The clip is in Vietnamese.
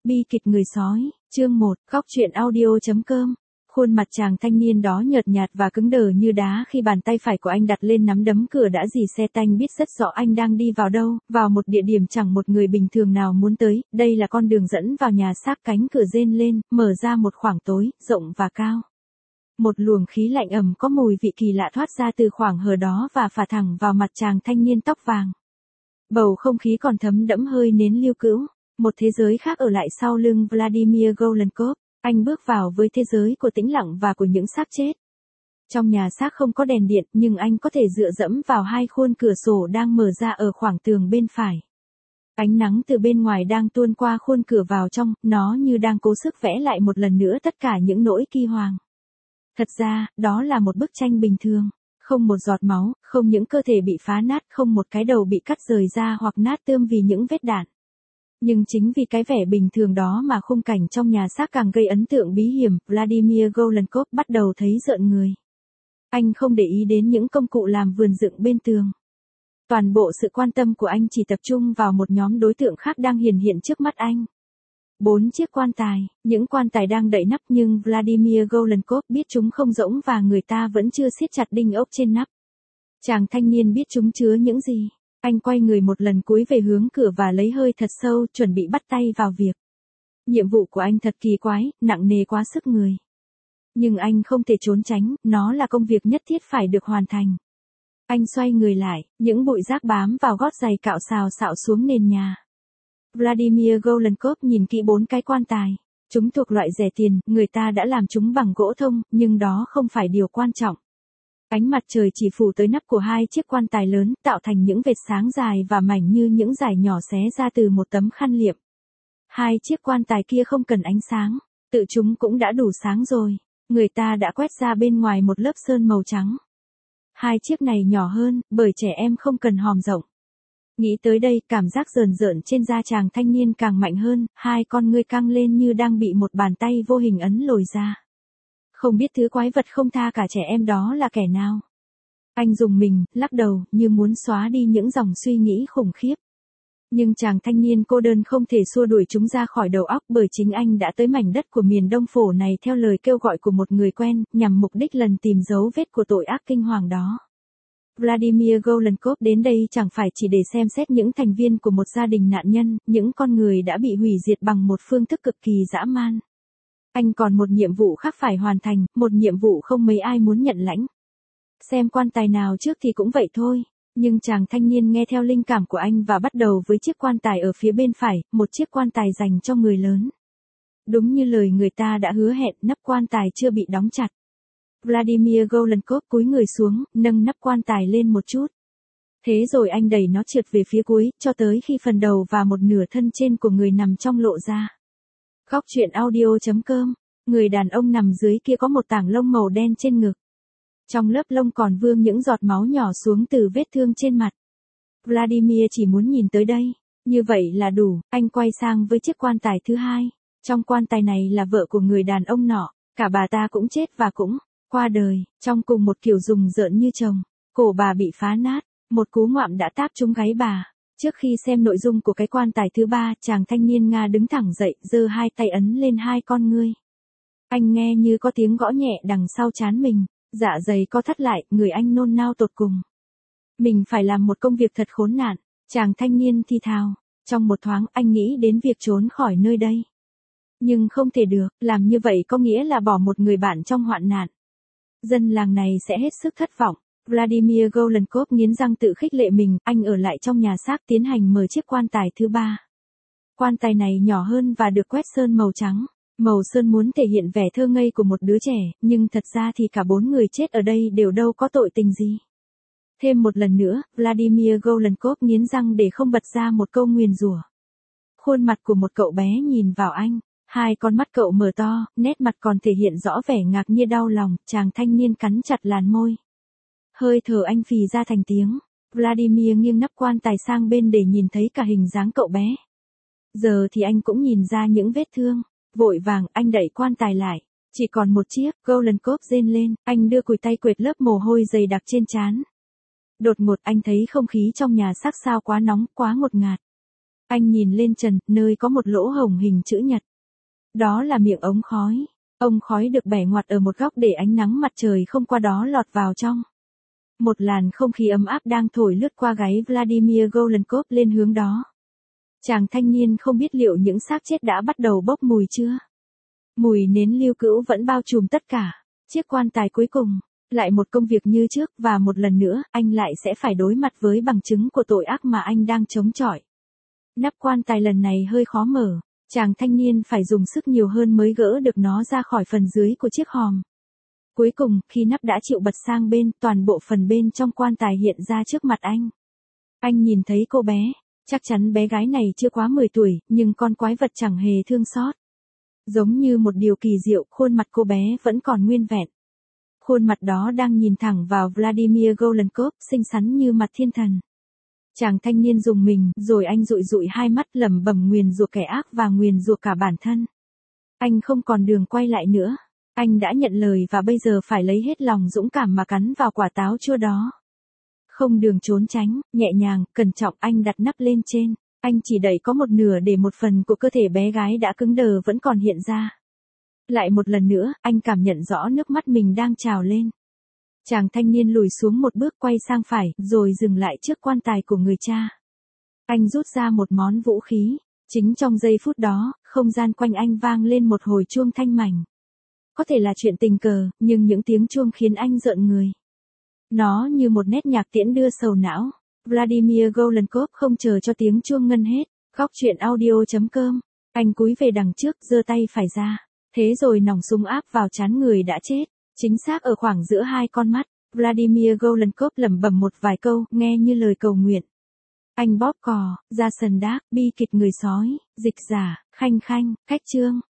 Bi kịch người sói, chương 1, góc truyện audio.com. Khuôn mặt chàng thanh niên đó nhợt nhạt và cứng đờ như đá khi bàn tay phải của anh đặt lên nắm đấm cửa đã rì xe tanh biết rất rõ anh đang đi vào đâu, vào một địa điểm chẳng một người bình thường nào muốn tới, đây là con đường dẫn vào nhà xác. Cánh cửa rên lên, mở ra một khoảng tối, rộng và cao. Một luồng khí lạnh ẩm có mùi vị kỳ lạ thoát ra từ khoảng hở đó và phả thẳng vào mặt chàng thanh niên tóc vàng. Bầu không khí còn thấm đẫm hơi nến lưu cữu. Một thế giới khác ở lại sau lưng Vladimir Golenkov, anh bước vào với thế giới của tĩnh lặng và của những xác chết. Trong nhà xác không có đèn điện nhưng anh có thể dựa dẫm vào hai khuôn cửa sổ đang mở ra ở khoảng tường bên phải. Ánh nắng từ bên ngoài đang tuôn qua khuôn cửa vào trong, nó như đang cố sức vẽ lại một lần nữa tất cả những nỗi kỳ hoàng. Thật ra, đó là một bức tranh bình thường. Không một giọt máu, không những cơ thể bị phá nát, không một cái đầu bị cắt rời ra hoặc nát tươm vì những vết đạn. Nhưng chính vì cái vẻ bình thường đó mà khung cảnh trong nhà xác càng gây ấn tượng bí hiểm. Vladimir Golenkov bắt đầu thấy rợn người. Anh không để ý đến những công cụ làm vườn dựng bên tường. Toàn bộ sự quan tâm của anh chỉ tập trung vào một nhóm đối tượng khác đang hiển hiện trước mắt anh. 4 chiếc quan tài, những quan tài đang đậy nắp nhưng Vladimir Golenkov biết chúng không rỗng và người ta vẫn chưa siết chặt đinh ốc trên nắp. Chàng thanh niên biết chúng chứa những gì. Anh quay người một lần cuối về hướng cửa và lấy hơi thật sâu, chuẩn bị bắt tay vào việc. Nhiệm vụ của anh thật kỳ quái, nặng nề quá sức người. Nhưng anh không thể trốn tránh, nó là công việc nhất thiết phải được hoàn thành. Anh xoay người lại, những bụi rác bám vào gót giày cạo xào xạo xuống nền nhà. Vladimir Golenkov nhìn kỹ 4 cái quan tài. Chúng thuộc loại rẻ tiền, người ta đã làm chúng bằng gỗ thông, nhưng đó không phải điều quan trọng. Ánh mặt trời chỉ phủ tới nắp của hai chiếc quan tài lớn, tạo thành những vệt sáng dài và mảnh như những dải nhỏ xé ra từ một tấm khăn liệm. Hai chiếc quan tài kia không cần ánh sáng, tự chúng cũng đã đủ sáng rồi. Người ta đã quét ra bên ngoài một lớp sơn màu trắng. Hai chiếc này nhỏ hơn, bởi trẻ em không cần hòm rộng. Nghĩ tới đây, cảm giác rờn rợn trên da chàng thanh niên càng mạnh hơn, hai con ngươi căng lên như đang bị một bàn tay vô hình ấn lồi ra. Không biết thứ quái vật không tha cả trẻ em đó là kẻ nào. Anh rùng mình, lắc đầu, như muốn xóa đi những dòng suy nghĩ khủng khiếp. Nhưng chàng thanh niên cô đơn không thể xua đuổi chúng ra khỏi đầu óc bởi chính anh đã tới mảnh đất của miền Đông Phổ này theo lời kêu gọi của một người quen, nhằm mục đích lần tìm dấu vết của tội ác kinh hoàng đó. Vladimir Golenkov đến đây chẳng phải chỉ để xem xét những thành viên của một gia đình nạn nhân, những con người đã bị hủy diệt bằng một phương thức cực kỳ dã man. Anh còn một nhiệm vụ khác phải hoàn thành, một nhiệm vụ không mấy ai muốn nhận lãnh. Xem quan tài nào trước thì cũng vậy thôi, nhưng chàng thanh niên nghe theo linh cảm của anh và bắt đầu với chiếc quan tài ở phía bên phải, một chiếc quan tài dành cho người lớn. Đúng như lời người ta đã hứa hẹn, nắp quan tài chưa bị đóng chặt. Vladimir Golenkov cúi người xuống, nâng nắp quan tài lên một chút. Thế rồi anh đẩy nó trượt về phía cuối, cho tới khi phần đầu và một nửa thân trên của người nằm trong lộ ra. Góc truyện audio.com, người đàn ông nằm dưới kia có một tảng lông màu đen trên ngực. Trong lớp lông còn vương những giọt máu nhỏ xuống từ vết thương trên mặt. Vladimir chỉ muốn nhìn tới đây, như vậy là đủ. Anh quay sang với chiếc quan tài thứ hai. Trong quan tài này là vợ của người đàn ông nọ, cả bà ta cũng chết và cũng qua đời, trong cùng một kiểu rùng rợn như chồng. Cổ bà bị phá nát, một cú ngoạm đã táp trúng gáy bà. Trước khi xem nội dung của cái quan tài thứ ba, chàng thanh niên Nga đứng thẳng dậy, giơ hai tay ấn lên hai con ngươi. Anh nghe như có tiếng gõ nhẹ đằng sau trán mình, dạ dày co thắt lại, người anh nôn nao tột cùng. Mình phải làm một công việc thật khốn nạn, chàng thanh niên thì thào. Trong một thoáng anh nghĩ đến việc trốn khỏi nơi đây. Nhưng không thể được, làm như vậy có nghĩa là bỏ một người bạn trong hoạn nạn. Dân làng này sẽ hết sức thất vọng. Vladimir Golenkov nghiến răng tự khích lệ mình, anh ở lại trong nhà xác tiến hành mở chiếc quan tài thứ ba. Quan tài này nhỏ hơn và được quét sơn màu trắng. Màu sơn muốn thể hiện vẻ thơ ngây của một đứa trẻ, nhưng thật ra thì cả 4 người chết ở đây đều đâu có tội tình gì. Thêm một lần nữa, Vladimir Golenkov nghiến răng để không bật ra một câu nguyền rủa. Khuôn mặt của một cậu bé nhìn vào anh. Hai con mắt cậu mở to, nét mặt còn thể hiện rõ vẻ ngạc nhiên đau lòng, chàng thanh niên cắn chặt làn môi. Hơi thở anh phì ra thành tiếng. Vladimir nghiêng nắp quan tài sang bên để nhìn thấy cả hình dáng cậu bé. Giờ thì anh cũng nhìn ra những vết thương. Vội vàng, anh đẩy quan tài lại. Chỉ còn một chiếc, Golenkov rên lên, anh đưa cùi tay quệt lớp mồ hôi dày đặc trên trán. Đột ngột anh thấy không khí trong nhà xác sao quá nóng, quá ngột ngạt. Anh nhìn lên trần, nơi có một lỗ hổng hình chữ nhật. Đó là miệng ống khói. Ống khói được bẻ ngoặt ở một góc để ánh nắng mặt trời không qua đó lọt vào trong. Một làn không khí ấm áp đang thổi lướt qua gáy Vladimir Golenkov lên hướng đó. Chàng thanh niên không biết liệu những xác chết đã bắt đầu bốc mùi chưa. Mùi nến lưu cữu vẫn bao trùm tất cả. Chiếc quan tài cuối cùng, lại một công việc như trước và một lần nữa anh lại sẽ phải đối mặt với bằng chứng của tội ác mà anh đang chống chọi. Nắp quan tài lần này hơi khó mở, chàng thanh niên phải dùng sức nhiều hơn mới gỡ được nó ra khỏi phần dưới của chiếc hòm. Cuối cùng, khi nắp đã chịu bật sang bên, toàn bộ phần bên trong quan tài hiện ra trước mặt anh. Anh nhìn thấy cô bé, chắc chắn bé gái này chưa quá 10 tuổi, nhưng con quái vật chẳng hề thương xót. Giống như một điều kỳ diệu, khuôn mặt cô bé vẫn còn nguyên vẹn. Khuôn mặt đó đang nhìn thẳng vào Vladimir Golenkov, xinh xắn như mặt thiên thần. Chàng thanh niên rùng mình, rồi anh dụi dụi hai mắt lẩm bẩm nguyền rủa kẻ ác và nguyền rủa cả bản thân. Anh không còn đường quay lại nữa. Anh đã nhận lời và bây giờ phải lấy hết lòng dũng cảm mà cắn vào quả táo chua đó. Không đường trốn tránh, nhẹ nhàng, cẩn trọng anh đặt nắp lên trên. Anh chỉ đẩy có một nửa để một phần của cơ thể bé gái đã cứng đờ vẫn còn hiện ra. Lại một lần nữa, anh cảm nhận rõ nước mắt mình đang trào lên. Chàng thanh niên lùi xuống một bước quay sang phải, rồi dừng lại trước quan tài của người cha. Anh rút ra một món vũ khí. Chính trong giây phút đó, không gian quanh anh vang lên một hồi chuông thanh mảnh. Có thể là chuyện tình cờ, nhưng những tiếng chuông khiến anh rợn người. Nó như một nét nhạc tiễn đưa sầu não. Vladimir Golenkov không chờ cho tiếng chuông ngân hết. Góc truyện audio.com. Anh cúi về đằng trước, giơ tay phải ra. Thế rồi nòng súng áp vào trán người đã chết. Chính xác ở khoảng giữa hai con mắt. Vladimir Golenkov lẩm bẩm một vài câu, nghe như lời cầu nguyện. Anh bóp cò, ra sần đác, bi kịch người sói, dịch giả, khanh khanh, khách trương.